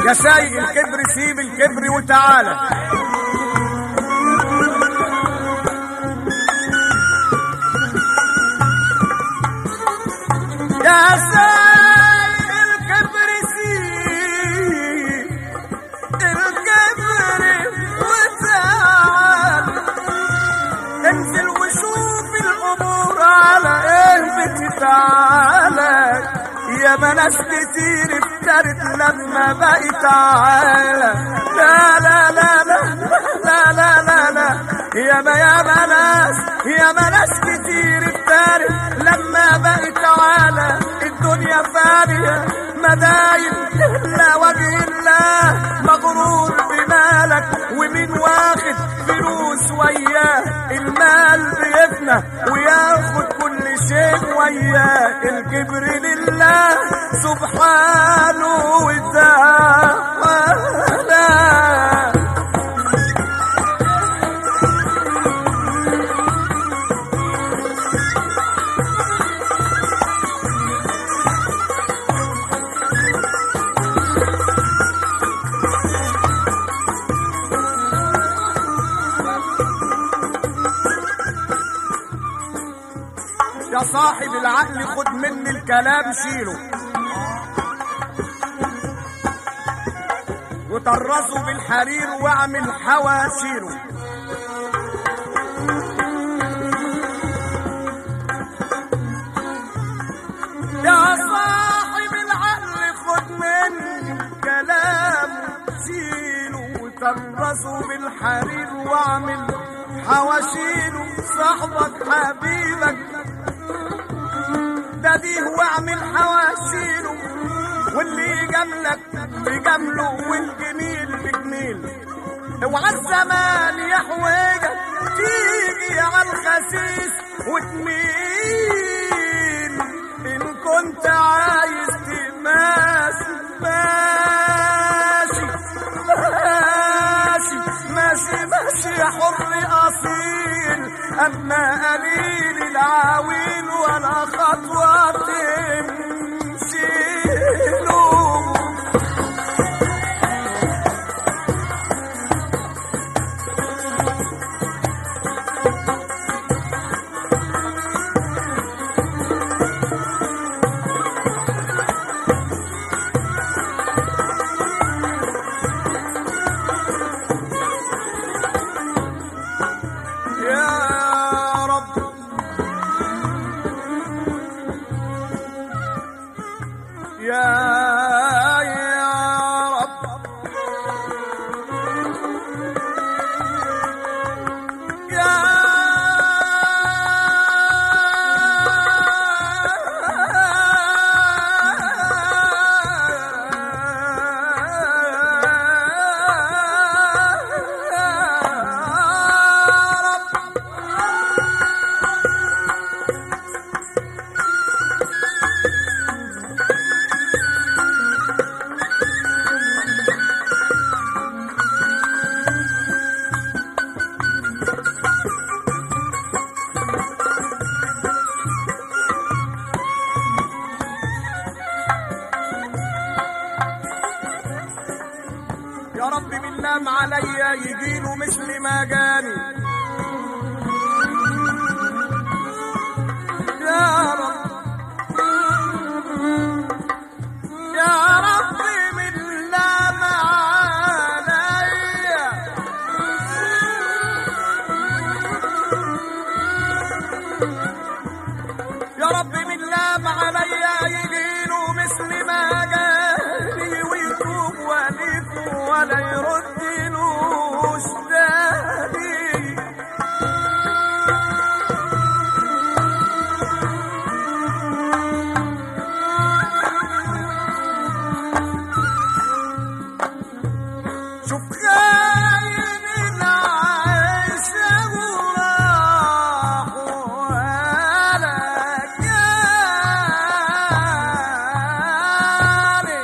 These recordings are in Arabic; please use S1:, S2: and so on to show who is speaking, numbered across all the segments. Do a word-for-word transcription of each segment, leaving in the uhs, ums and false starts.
S1: يا سايق الكبر سيب الكبر وتعالى. يا سايق الكبر سيب الكبر وتعالى، انزل وشوف الامور على ايه بتتعالى. يا ما ناس كتير افترت لما بقت تعالى. لا لا لا لا لا لا لا لا يا ما يا ما ناس يا ما ناس كتير افترت لما بقت تعالى. الدنيا فانية مداين لا وجه الله، مغرور بمالك ومين واخد فلوس وياه. المال بيفنى وياخد كل شيء وياه. الكبر لله سبحانه وتعالى. يا صاحب العقل خد مني الكلام شيله، وطرزه بالحرير واعمل حواشيله. يا صاحب العقل خد مني الكلام شيله، وطرزه بالحرير واعمل حواشيله. صاحبك حبيبك ديه واعمل حواشيله، واللي يجاملك بجامله والجميل بجميل. اوعى الزمان يحوجك تيجي على الخسيس وتميل. ان كنت عايز تماشي ماشي ماشي ماشي ماشي يا حر اصيل. اما قليل العويل ولا خطوه تمشيله. يا رب بالله عليا يجيله مثل ما جاني. يا رب يا رب بالله عليا يا رب بالله عليا يجيله مثل ما جاني، ويتوب وليك ولا يردلوش تاني. شوف خاين العيشة وراح ولا جاني.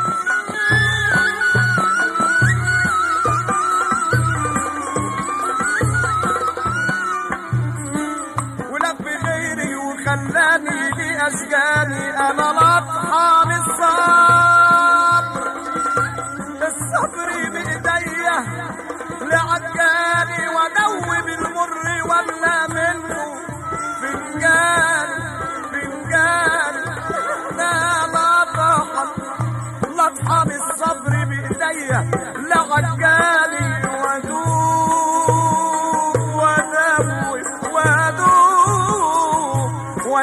S1: خلاني لأشجاني أنا لطحان الصبر.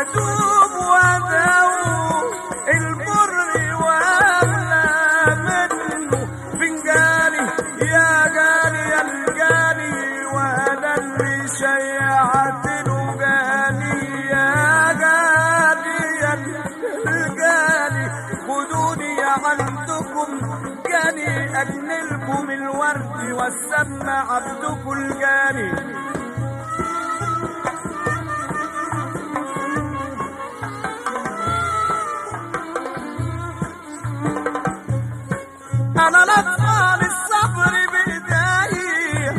S1: وادوب وادوب المر ولا منه فنجاني يا جاني يا الجاني وانا اللي شيعت له جاني يا جاني يا الجاني خدوني عندكم جاني اجنلكم الورد والسمى عبدكم الجاني. أنا لطفال الصبر بإيدي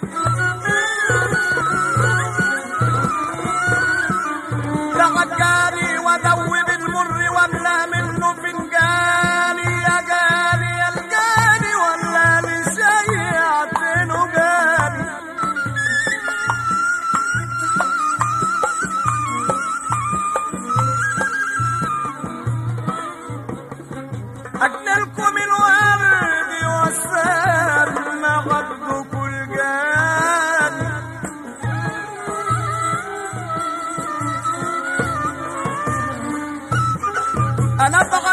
S1: لعجاني ودوب المر ولا منه فنجاني يا جاني يا الجاني ولا لشيعت له جاني. أجنلكم الورد والسلمى غضكم الجاني. أنا